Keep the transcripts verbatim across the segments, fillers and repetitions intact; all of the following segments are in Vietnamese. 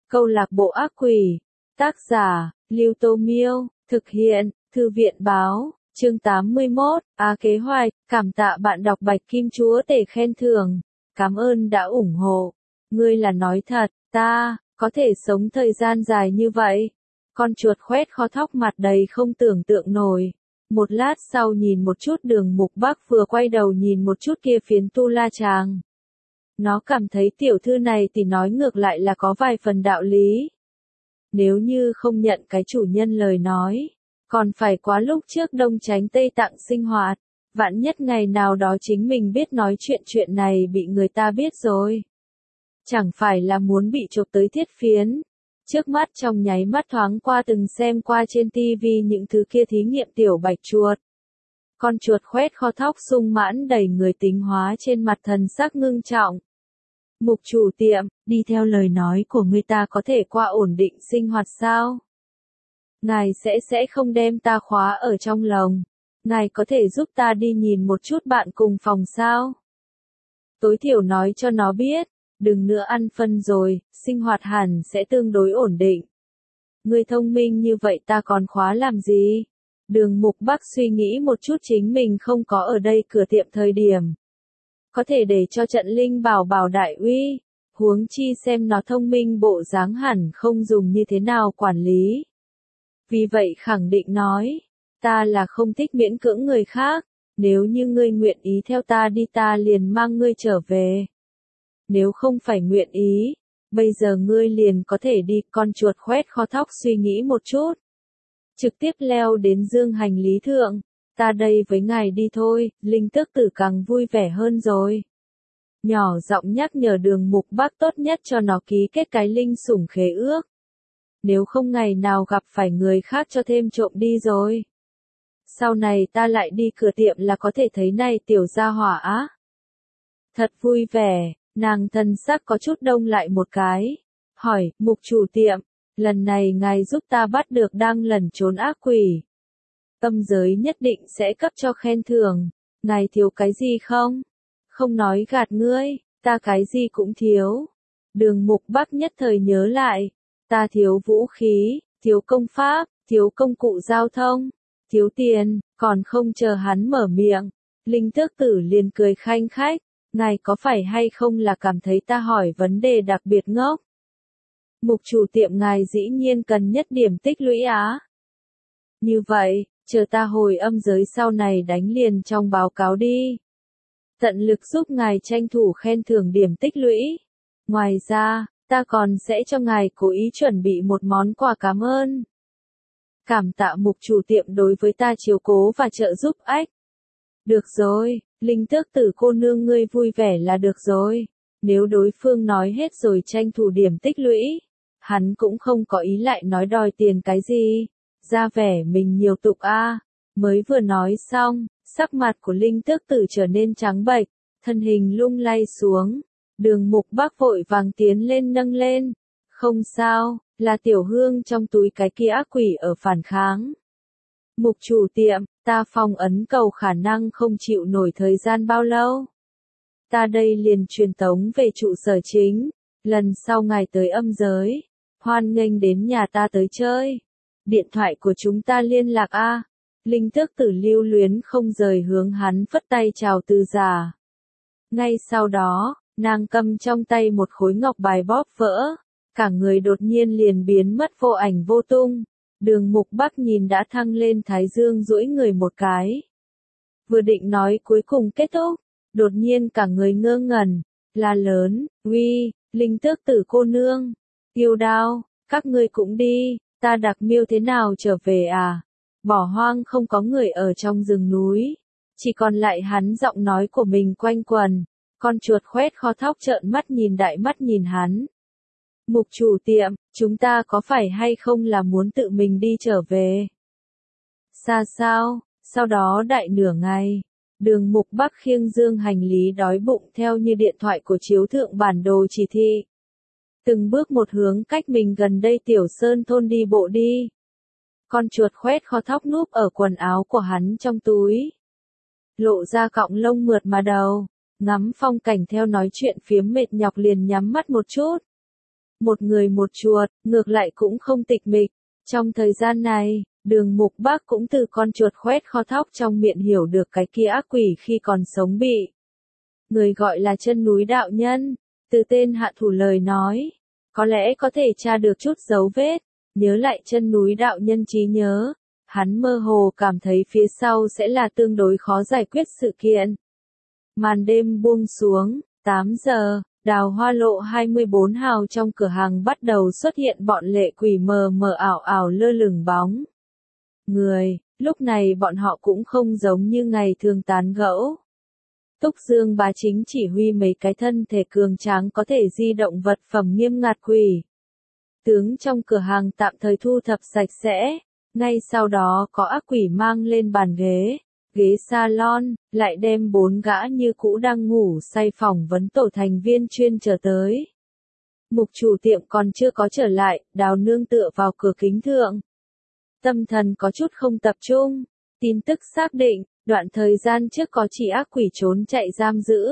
Câu lạc bộ ác quỷ. Tác giả, Lưu Tô Miêu. Thực hiện, Thư viện Báo. Chương tám mươi mốt. A Kế Hoạch. Cảm tạ bạn đọc Bạch Kim Chúa Tể khen thưởng. Cảm ơn đã ủng hộ. Ngươi là nói thật, ta, có thể sống thời gian dài như vậy. Con chuột khoét kho thóc mặt đầy không tưởng tượng nổi. Một lát sau nhìn một chút Đường Mục Bắc vừa quay đầu nhìn một chút kia phiến tu la chàng. Nó cảm thấy tiểu thư này thì nói ngược lại là có vài phần đạo lý. Nếu như không nhận cái chủ nhân lời nói, còn phải quá lúc trước Đông Chánh Tây Tạng sinh hoạt, vạn nhất ngày nào đó chính mình biết nói chuyện chuyện này bị người ta biết rồi. Chẳng phải là muốn bị chụp tới thiết phiến. Trước mắt trong nháy mắt thoáng qua từng xem qua trên tivi những thứ kia thí nghiệm tiểu bạch chuột. Con chuột khoét kho thóc sung mãn đầy người tính hóa trên mặt thần sắc ngưng trọng. Mục chủ tiệm, đi theo lời nói của người ta có thể qua ổn định sinh hoạt sao? Ngài sẽ sẽ không đem ta khóa ở trong lồng. Ngài có thể giúp ta đi nhìn một chút bạn cùng phòng sao? Tối thiểu nói cho nó biết, đừng nữa ăn phân rồi, sinh hoạt hẳn sẽ tương đối ổn định. Người thông minh như vậy ta còn khóa làm gì? Đường Mục Bắc suy nghĩ một chút chính mình không có ở đây cửa tiệm thời điểm. Có thể để cho trận linh bảo bảo đại uy, huống chi xem nó thông minh bộ dáng hẳn không dùng như thế nào quản lý. Vì vậy khẳng định nói, ta là không thích miễn cưỡng người khác, nếu như ngươi nguyện ý theo ta đi ta liền mang ngươi trở về. Nếu không phải nguyện ý, bây giờ ngươi liền có thể đi. Con chuột khoét kho thóc suy nghĩ một chút. Trực tiếp leo đến dương hành lý thượng. Ta đây với ngài đi thôi, Linh Tước Tử càng vui vẻ hơn rồi. Nhỏ giọng nhắc nhở Đường Mục Bắc tốt nhất cho nó ký kết cái linh sủng khế ước. Nếu không ngày nào gặp phải người khác cho thêm trộm đi rồi. Sau này ta lại đi cửa tiệm là có thể thấy này tiểu gia hỏa á. Thật vui vẻ, nàng thân sắc có chút đông lại một cái. Hỏi, Mục chủ tiệm, lần này ngài giúp ta bắt được đang lẩn trốn ác quỷ. Âm giới nhất định sẽ cấp cho khen thưởng. Ngài thiếu cái gì không? Không nói gạt ngươi, ta cái gì cũng thiếu. Đường Mục Bắc nhất thời nhớ lại. Ta thiếu vũ khí, thiếu công pháp, thiếu công cụ giao thông, thiếu tiền, còn không chờ hắn mở miệng. Linh Tước Tử liền cười khanh khách. Ngài có phải hay không là cảm thấy ta hỏi vấn đề đặc biệt ngốc? Mục chủ tiệm ngài dĩ nhiên cần nhất điểm tích lũy á. Như vậy, chờ ta hồi âm giới sau này đánh liền trong báo cáo đi. Tận lực giúp ngài tranh thủ khen thưởng điểm tích lũy. Ngoài ra, ta còn sẽ cho ngài cố ý chuẩn bị một món quà cảm ơn. Cảm tạ mục chủ tiệm đối với ta chiếu cố và trợ giúp ách. Được rồi, Linh Tước Tử cô nương ngươi vui vẻ là được rồi. Nếu đối phương nói hết rồi tranh thủ điểm tích lũy, hắn cũng không có ý lại nói đòi tiền cái gì. Ra vẻ mình nhiều tục a. Mới vừa nói xong, sắc mặt của Linh Tước Tử trở nên trắng bệch, thân hình lung lay xuống. Đường Mục Bắc vội vàng tiến lên nâng lên. Không sao, là tiểu hương trong túi cái kia ác quỷ ở phản kháng. Mục chủ tiệm, ta phong ấn cầu khả năng không chịu nổi thời gian bao lâu. Ta đây liền truyền tống về trụ sở chính. Lần sau ngài tới âm giới, hoan nghênh đến nhà ta tới chơi. Điện thoại của chúng ta liên lạc a. Linh Tước Tử lưu luyến không rời hướng hắn phất tay chào từ giả. Ngay sau đó, nàng cầm trong tay một khối ngọc bài bóp vỡ. Cả người đột nhiên liền biến mất vô ảnh vô tung. Đường Mục Bắc nhìn đã thăng lên thái dương duỗi người một cái. Vừa định nói cuối cùng kết thúc, đột nhiên cả người ngơ ngẩn, la lớn, uy, Linh Tước Tử cô nương, Tiêu Đao, các ngươi cũng đi, ta đặc miêu thế nào trở về à? Bỏ hoang không có người ở trong rừng núi, chỉ còn lại hắn giọng nói của mình quanh quần. Con chuột khoét kho thóc trợn mắt nhìn đại mắt nhìn hắn. Mục chủ tiệm, chúng ta có phải hay không là muốn tự mình đi trở về? Xa sao, sau đó đại nửa ngày, Đường Mục Bắc khiêng dương hành lý đói bụng theo như điện thoại của chiếu thượng bản đồ chỉ thị. Từng bước một hướng cách mình gần đây tiểu sơn thôn đi bộ đi. Con chuột khoét kho thóc núp ở quần áo của hắn trong túi. Lộ ra cọng lông mượt mà đầu, ngắm phong cảnh theo nói chuyện phiếm mệt nhọc liền nhắm mắt một chút. Một người một chuột, ngược lại cũng không tịch mịch. Trong thời gian này, Đường Mục Bác cũng từ con chuột khoét kho thóc trong miệng hiểu được cái kia ác quỷ khi còn sống bị người gọi là chân núi đạo nhân, từ tên hạ thủ lời nói, có lẽ có thể tra được chút dấu vết, nhớ lại chân núi đạo nhân trí nhớ, hắn mơ hồ cảm thấy phía sau sẽ là tương đối khó giải quyết sự kiện. Màn đêm buông xuống, tám giờ, Đào Hoa lộ hai mươi bốn hào trong cửa hàng bắt đầu xuất hiện bọn lệ quỷ mờ mờ ảo ảo lơ lửng bóng người, lúc này bọn họ cũng không giống như ngày thường tán gẫu. Túc Dương Bá chính chỉ huy mấy cái thân thể cường tráng có thể di động vật phẩm nghiêm ngặt quỷ tướng trong cửa hàng tạm thời thu thập sạch sẽ, ngay sau đó có ác quỷ mang lên bàn ghế, ghế salon, lại đem bốn gã như cũ đang ngủ say phỏng vấn tổ thành viên chuyên trở tới. Mục chủ tiệm còn chưa có trở lại, Đào Nương tựa vào cửa kính thượng. Tâm thần có chút không tập trung, tin tức xác định, đoạn thời gian trước có chỉ ác quỷ trốn chạy giam giữ.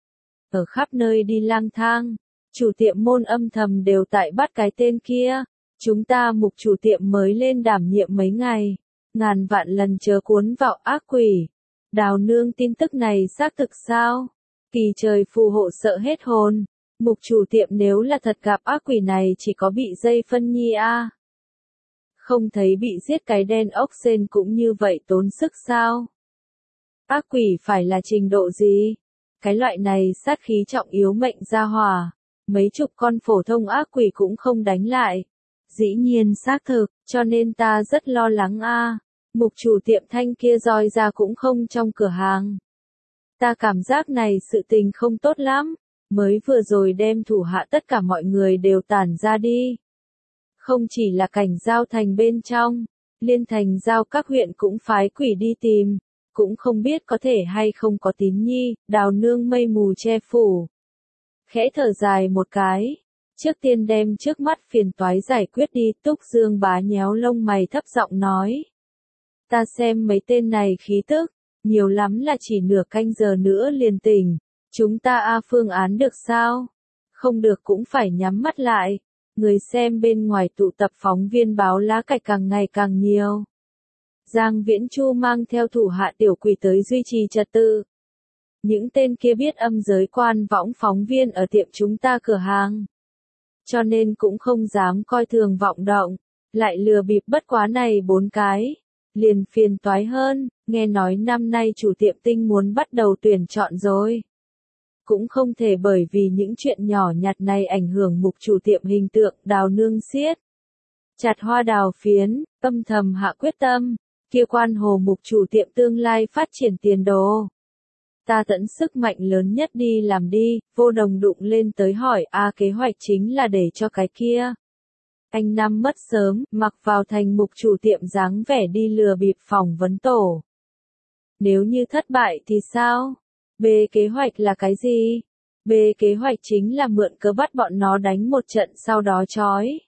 Ở khắp nơi đi lang thang, chủ tiệm môn âm thầm đều tại bắt cái tên kia, chúng ta mục chủ tiệm mới lên đảm nhiệm mấy ngày, ngàn vạn lần chớ cuốn vào ác quỷ. Đào Nương tin tức này xác thực sao? Kỳ trời phù hộ sợ hết hồn, mục chủ tiệm nếu là thật gặp ác quỷ này chỉ có bị dây phân nhi a. À. Không thấy bị giết cái đen ốc sên cũng như vậy tốn sức sao? Ác quỷ phải là trình độ gì? Cái loại này sát khí trọng yếu mệnh gia hỏa, mấy chục con phổ thông ác quỷ cũng không đánh lại. Dĩ nhiên xác thực, cho nên ta rất lo lắng a. À. Mục chủ tiệm thanh kia roi ra cũng không trong cửa hàng. Ta cảm giác này sự tình không tốt lắm, mới vừa rồi đem thủ hạ tất cả mọi người đều tản ra đi. Không chỉ là cảnh giao thành bên trong, liên thành giao các huyện cũng phái quỷ đi tìm, cũng không biết có thể hay không có tín nhi, Đào Nương mây mù che phủ. Khẽ thở dài một cái, trước tiên đem trước mắt phiền toái giải quyết đi. Túc Dương Bá nhéo lông mày thấp giọng nói. Ta xem mấy tên này khí tức, nhiều lắm là chỉ nửa canh giờ nữa liền tỉnh, chúng ta a phương án được sao? Không được cũng phải nhắm mắt lại. Người xem bên ngoài tụ tập phóng viên báo lá cải càng ngày càng nhiều. Giang Viễn Chu mang theo thủ hạ tiểu quỷ tới duy trì trật tự. Những tên kia biết âm giới quan võng phóng viên ở tiệm chúng ta cửa hàng. Cho nên cũng không dám coi thường vọng động, lại lừa bịp bất quá này bốn cái. Liền phiền toái hơn, nghe nói năm nay chủ tiệm tinh muốn bắt đầu tuyển chọn rồi. Cũng không thể bởi vì những chuyện nhỏ nhặt này ảnh hưởng mục chủ tiệm hình tượng. Đào Nương siết chặt hoa đào phiến, âm thầm hạ quyết tâm, kia quan hồ mục chủ tiệm tương lai phát triển tiền đồ. Ta tận sức mạnh lớn nhất đi làm đi. Vô Đồng đụng lên tới hỏi a kế hoạch chính là để cho cái kia. Anh năm mất sớm, mặc vào thành mục chủ tiệm dáng vẻ đi lừa bịp phỏng vấn tổ. Nếu như thất bại thì sao? B kế hoạch là cái gì? B kế hoạch chính là mượn cớ bắt bọn nó đánh một trận sau đó trói.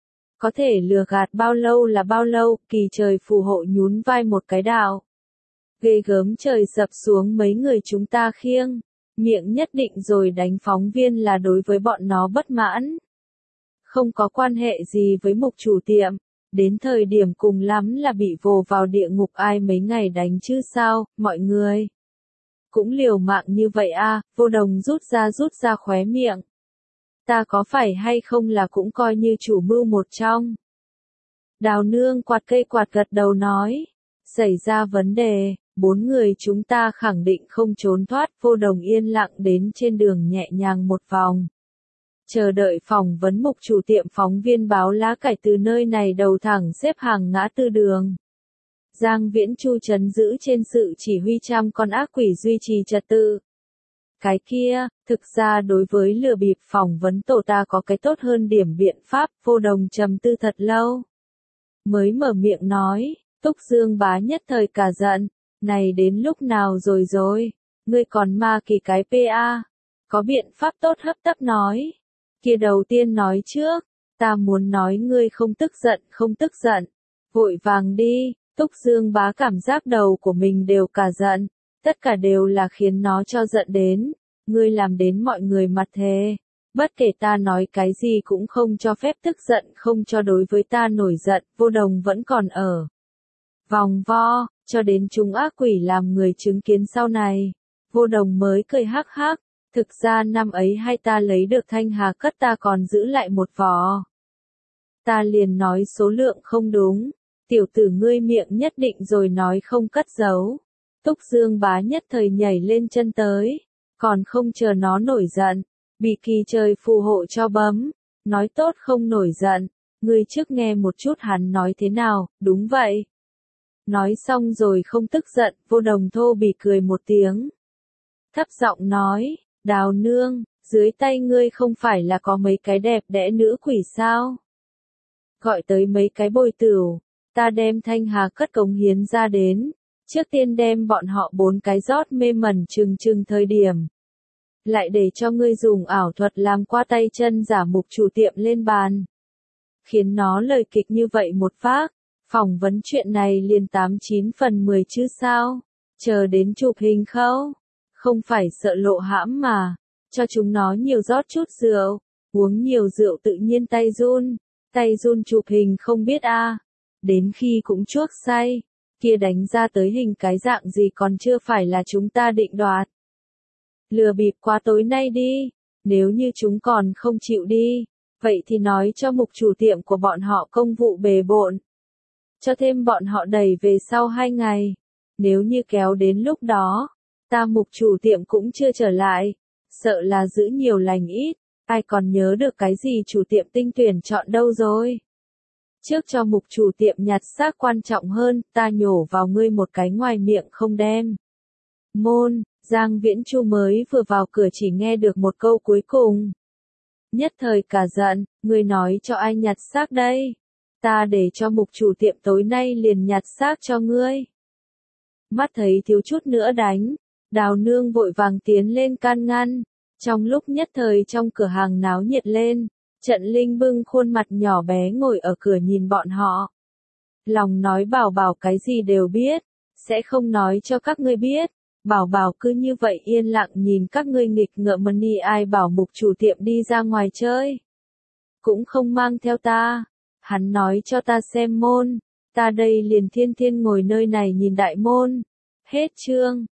Có thể lừa gạt bao lâu là bao lâu, kỳ trời phù hộ nhún vai một cái đạo. Ghê gớm trời sập xuống mấy người chúng ta khiêng, miệng nhất định rồi đánh phóng viên là đối với bọn nó bất mãn. Không có quan hệ gì với mục chủ tiệm, đến thời điểm cùng lắm là bị vồ vào địa ngục ai mấy ngày đánh chứ sao, mọi người. Cũng liều mạng như vậy à, Vô Đồng rút ra rút ra khóe miệng. Ta có phải hay không là cũng coi như chủ mưu một trong. Đào Nương quạt cây quạt gật đầu nói. Xảy ra vấn đề, bốn người chúng ta khẳng định không trốn thoát. Vô Đồng yên lặng đến trên đường nhẹ nhàng một vòng. Chờ đợi phỏng vấn mục chủ tiệm phóng viên báo lá cải từ nơi này đầu thẳng xếp hàng ngã tư đường. Giang Viễn Chu trấn giữ trên sự chỉ huy trăm con ác quỷ duy trì trật tự. Cái kia, thực ra đối với lừa bịp phỏng vấn tổ ta có cái tốt hơn điểm biện pháp. Vô Đồng trầm tư thật lâu. Mới mở miệng nói, Túc Dương Bá nhất thời cả giận. Này đến lúc nào rồi rồi, ngươi còn ma kỳ cái pê a. Có biện pháp tốt hấp tấp nói. Kia đầu tiên nói trước, ta muốn nói ngươi không tức giận, không tức giận. Vội vàng đi. Túc Dương Bá cảm giác đầu của mình đều cả giận, tất cả đều là khiến nó cho giận đến, ngươi làm đến mọi người mặt thề, Bất kể ta nói cái gì cũng không cho phép tức giận, không cho đối với ta nổi giận, Vô Đồng vẫn còn ở. Vòng vo, cho đến chúng ác quỷ làm người chứng kiến sau này. Vô Đồng mới cười hắc hắc, thực ra năm ấy hay ta lấy được thanh hà cất ta còn giữ lại một vò. Ta liền nói số lượng không đúng, tiểu tử ngươi miệng nhất định rồi nói không cất giấu. Túc Dương Bá nhất thời nhảy lên chân tới, còn không chờ nó nổi giận, bị kỳ trời phù hộ cho bấm, nói tốt không nổi giận, ngươi trước nghe một chút hắn nói thế nào, đúng vậy. Nói xong rồi không tức giận, Vô Đồng thô bỉ cười một tiếng. Thấp giọng nói, Đào nương, dưới tay ngươi không phải là có mấy cái đẹp đẽ nữ quỷ sao? Gọi tới mấy cái bồi tửu, ta đem thanh hà cất cống hiến ra đến, trước tiên đem bọn họ bốn cái rót mê mẩn chừng chừng thời điểm. Lại để cho ngươi dùng ảo thuật làm qua tay chân giả mục chủ tiệm lên bàn. Khiến nó lời kịch như vậy một phát, phỏng vấn chuyện này liền tám chín phần mười chứ sao, chờ đến chụp hình khâu, không phải sợ lộ hãm mà, cho chúng nó nhiều rót chút rượu, uống nhiều rượu tự nhiên tay run, tay run chụp hình không biết a, à. Đến khi cũng chuốc say, kia đánh ra tới hình cái dạng gì còn chưa phải là chúng ta định đoạt. Lừa bịp qua tối nay đi, nếu như chúng còn không chịu đi, vậy thì nói cho mục chủ tiệm của bọn họ công vụ bề bộn. Cho thêm bọn họ đẩy về sau hai ngày, nếu như kéo đến lúc đó, ta mục chủ tiệm cũng chưa trở lại, sợ là giữ nhiều lành ít, ai còn nhớ được cái gì chủ tiệm tinh tuyển chọn đâu rồi. Trước cho mục chủ tiệm nhặt xác quan trọng hơn, ta nhổ vào ngươi một cái ngoài miệng không đem. Môn, Giang Viễn Chu mới vừa vào cửa chỉ nghe được một câu cuối cùng. Nhất thời cả giận, ngươi nói cho ai nhặt xác đây? Ta để cho mục chủ tiệm tối nay liền nhặt xác cho ngươi. Mắt thấy thiếu chút nữa đánh, Đào nương vội vàng tiến lên can ngăn. Trong lúc nhất thời trong cửa hàng náo nhiệt lên, Trận Linh bưng khuôn mặt nhỏ bé ngồi ở cửa nhìn bọn họ. Lòng nói Bảo Bảo cái gì đều biết, sẽ không nói cho các ngươi biết. Bảo Bảo cứ như vậy yên lặng nhìn các ngươi nghịch ngợm money, ai bảo mục chủ tiệm đi ra ngoài chơi. Cũng không mang theo ta. Hắn nói cho ta xem môn, ta đây liền thiên thiên ngồi nơi này nhìn đại môn. Hết chương.